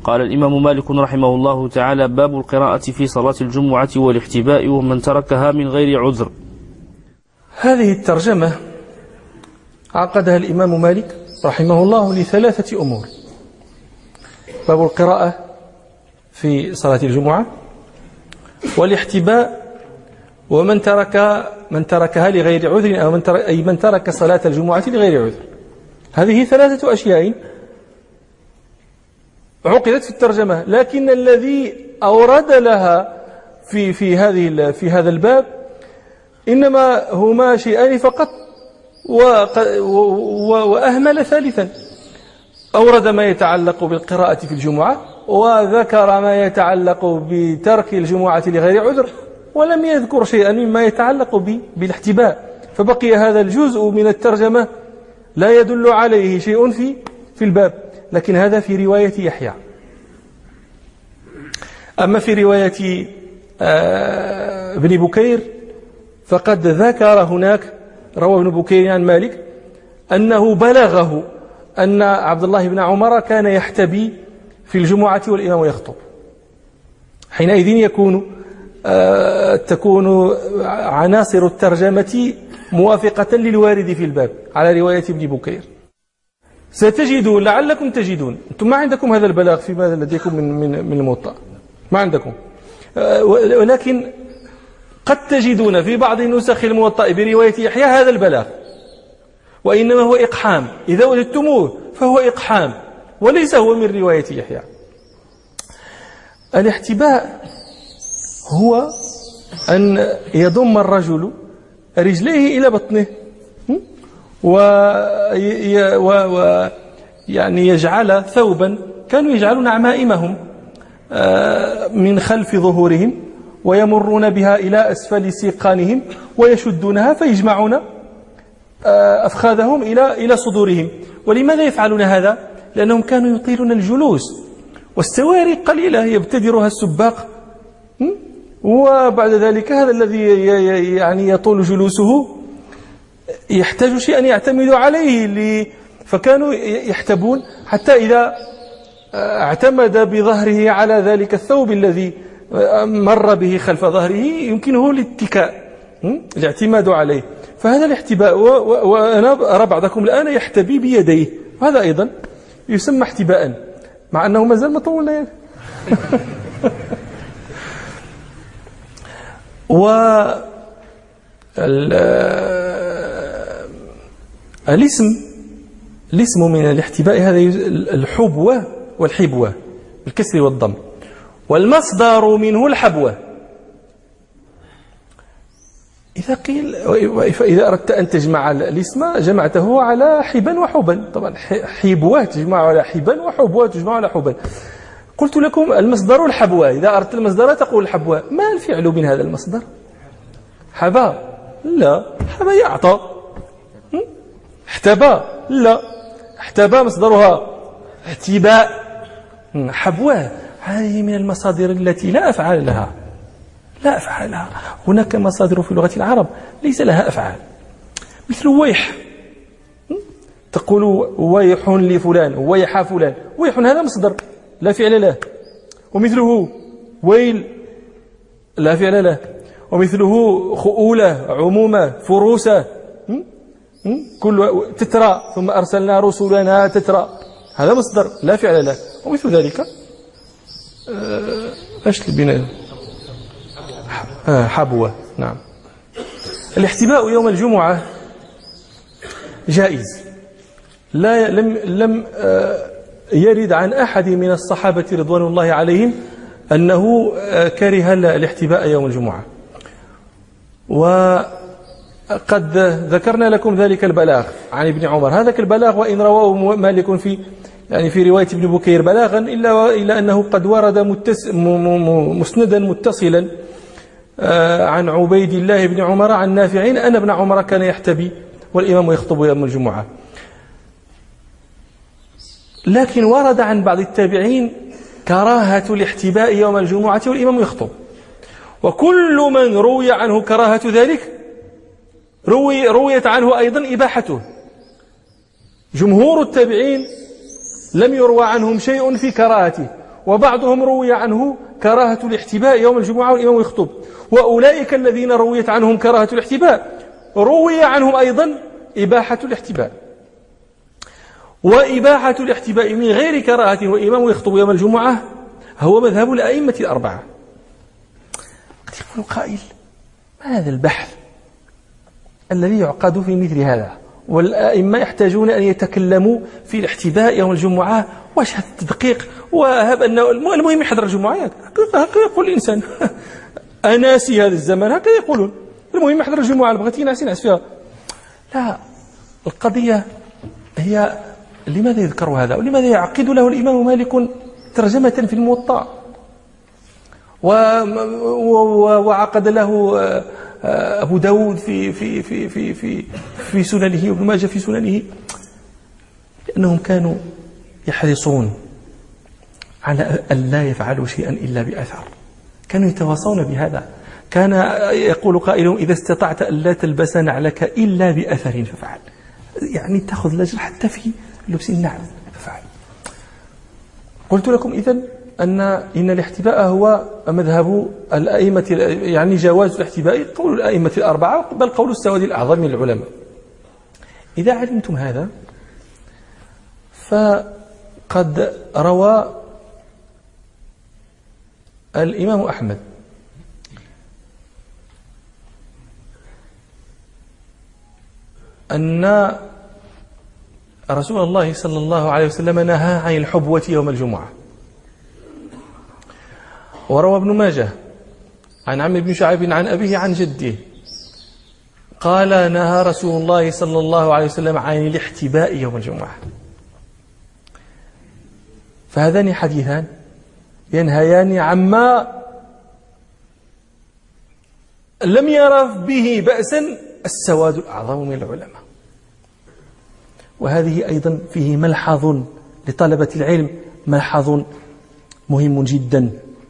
قال الإمام مالك رحمه الله تعالى: باب القراءة في صلاة الجمعة والاحتباء ومن تركها من غير عذر. هذه الترجمة عقدها الإمام مالك رحمه الله لثلاثة أمور: باب القراءة في صلاة الجمعة، والاحتباء، ومن تركها لغير عذر، أو من ترك صلاة الجمعة لغير عذر. هذه ثلاثة أشياء عقدت في الترجمة، لكن الذي أورد لها في هذا الباب إنما هما شيئان فقط، وأهمل ثالثا. أورد ما يتعلق بالقراءة في الجمعة، وذكر ما يتعلق بترك الجمعة لغير عذر، ولم يذكر شيئا مما يتعلق بالاحتباء. فبقي هذا الجزء من الترجمة لا يدل عليه شيء في الباب، لكن هذا في رواية يحيى. أما في رواية ابن بكير فقد ذكر هناك، روى ابن بكير عن مالك أنه بلغه أن عبد الله بن عمر كان يحتبي في الجمعة والإمام يخطب. حينئذ تكون عناصر الترجمة موافقة للوارد في الباب على رواية ابن بكير. ستجدون، لعلكم تجدون، أنتم ما عندكم هذا البلاغ فيما لديكم من الموطأ، ما عندكم، ولكن قد تجدون في بعض نسخ الموطأ برواية يحيى هذا البلاغ، وإنما هو إقحام. إذا وجدتموه فهو إقحام وليس هو من رواية يحيى. الاحتباء هو أن يضم الرجل رجليه إلى بطنه يعني يجعل ثوبا، كانوا يجعلون عمائمهم من خلف ظهورهم ويمرون بها إلى أسفل سيقانهم ويشدونها فيجمعون أفخاذهم إلى صدورهم. ولماذا يفعلون هذا؟ لأنهم كانوا يطيلون الجلوس، والسواري قليلة يبتدرها السباق، وبعد ذلك هذا الذي يعني يطول جلوسه يحتاج شيئا يعتمد عليه، فكانوا يحتبون حتى إذا اعتمد بظهره على ذلك الثوب الذي مر به خلف ظهره يمكنه الاتكاء، الاعتماد عليه. فهذا الاحتباء، وأنا أرى بعضكم الآن يحتبي بيديه، وهذا أيضا يسمى احتباء مع أنه ما زال مطول يعني. الاسم من الاحتباء هذا الحبوة والحبوة بالكسر والضم، والمصدر منه الحبوة. إذا أردت أن تجمع الاسم جمعته على حبا وحبا، طبعا حبوة تجمع على حبا وحبوة تجمع على حبا. قلت لكم المصدر الحبوة، إذا أردت المصدر تقول الحبوة. ما الفعل من هذا المصدر؟ حبا؟ لا. حبا يعطى. احتبى؟ لا. احتبى مصدرها احتباء. حبوة هذه من المصادر التي لا أفعال لها، لا أفعال لها. هناك مصادر في لغة العرب ليس لها أفعال، مثل ويح، تقول ويح لفلان، ويح فلان، ويح هذا مصدر لا فعل له. ومثله ويل لا فعل له. ومثله خؤولة، عمومة، فروسة، كل تترى، ثم أرسلنا رسلنا تترى، هذا مصدر لا فعل له. ومثل ذلك ايش البناء؟ حبوة. نعم. الاحتباء يوم الجمعة جائز، لم يرد عن أحد من الصحابة رضوان الله عليهم أنه كره الاحتباء يوم الجمعة. وقد ذكرنا لكم ذلك البلاغ عن ابن عمر. هذاك البلاغ وإن رواه مالك في رواية ابن بكير بلاغا، إلا أنه قد ورد مسندا متصلا عن عبيد الله بن عمر عن نافع أن ابن عمر كان يحتبي والإمام يخطب يوم الجمعة. لكن ورد عن بعض التابعين كراهة الاحتباء يوم الجمعة والإمام يخطب، وكل من روي عنه كراهة ذلك رويت عنه أيضا إباحته. جمهور التابعين لم يروى عنهم شيء في كراهته، وبعضهم روي عنه كراهة الاحتباء يوم الجمعة والإمام يخطب، وأولئك الذين رويت عنهم كراهة الاحتباء روي عنهم أيضا إباحة الاحتباء. وإباحة الاحتباء من غير كراهة والإمام يخطب يوم الجمعة هو مذهب الأئمة الأربعة. قد يقول قائل: ما هذا البحث الذي يعقد في مثل هذا، والأئمة يحتاجون أن يتكلموا في الاحتباء يوم الجمعة، واش هذا التدقيق، وهب أنه المهم يحضر الجمعة. هكذا يقول الإنسان أناسي هذا الزمن هكذا يقولون، المهم يحضر الجمعة، بغيت ينعس فيها. لا، القضية هي لماذا يذكر هذا، ولماذا يعقد له الإمام مالك ترجمة في الموطأ، وعقد له أبو داود في سننه، وابن ماجه في سننه، لأنهم كانوا يحرصون على أن لا يفعلوا شيئا إلا بأثر، كانوا يتواصون بهذا. كان يقول قائلهم: إذا استطعت أن لا تلبس نعلك إلا بأثر ففعل، يعني تأخذ الأجر حتى في لبس النعل ففعل. قلت لكم إذن إن الاحتباء هو مذهب الأئمة، يعني جواز الاحتباء قول الأئمة الأربعة، بل قول السواد الأعظم من العلماء. إذا علمتم هذا، فقد روى الإمام أحمد أن رسول الله صلى الله عليه وسلم نهى عن الحبوة يوم الجمعة. وروى ابن ماجه عن عمرو بن شعيب عن أبيه عن جده قال: نهى رسول الله صلى الله عليه وسلم عن الاحتباء يوم الجمعة. فهذان حديثان ينهيان عما لم يرى به بأسا السواد الأعظم من العلماء. وهذه أيضا فيه ملحظ لطلبة العلم، ملحظ مهم جدا: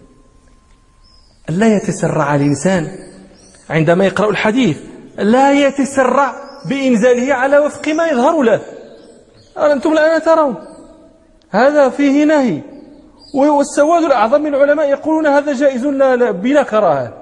لا يتسرع الإنسان عندما يقرأ الحديث، لا يتسرع بإنزاله على وفق ما يظهر له. أنتم الآن ترون هذا فيه نهي، والسواد الأعظم من العلماء يقولون هذا جائز بلا كراهة.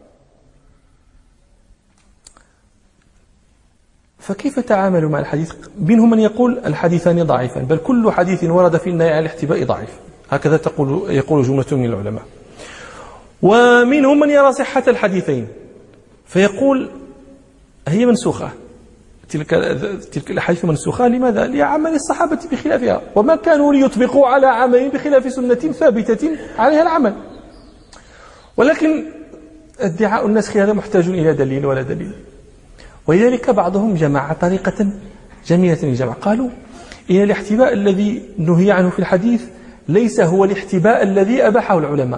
فكيف تعاملوا مع الحديث؟ منهم من يقول الحديثان ضعيفان، بل كل حديث ورد في النهي عن الاحتباء ضعيف، هكذا يقول جملة من العلماء. ومنهم من يرى صحة الحديثين فيقول هي منسوخة، تلك الأحاديث منسوخة. لماذا؟ لعمل الصحابة بخلافها، وما كانوا ليطبقوا على عمل بخلاف سنة ثابتة عليها العمل. ولكن ادعاء النسخ هذا محتاج إلى دليل ولا دليل. ولذلك بعضهم جمع طريقة جميلة للجمع، قالوا إن الاحتباء الذي نهي عنه في الحديث ليس هو الاحتباء الذي أباحه العلماء.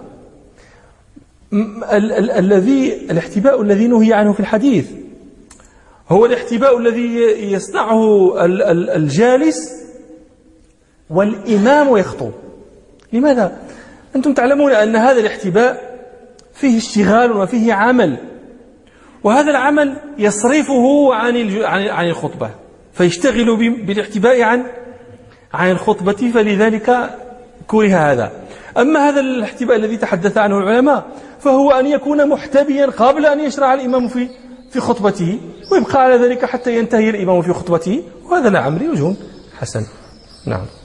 الاحتباء الذي نهي عنه في الحديث هو الاحتباء الذي يصنعه الجالس والإمام يخطب. لماذا؟ أنتم تعلمون أن هذا الاحتباء فيه اشتغال وفيه عمل، وهذا العمل يصرفه عن الخطبة، فيشتغل بالاحتباء عن الخطبة، فلذلك كره هذا. أما هذا الاحتباء الذي تحدث عنه العلماء فهو أن يكون محتبيا قبل أن يشرع الإمام في خطبته، ويبقى على ذلك حتى ينتهي الإمام في خطبته، وهذا لعمري وجه حسن. نعم.